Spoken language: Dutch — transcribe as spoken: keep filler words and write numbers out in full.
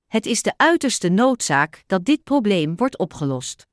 Het is de uiterste noodzaak dat dit probleem wordt opgelost.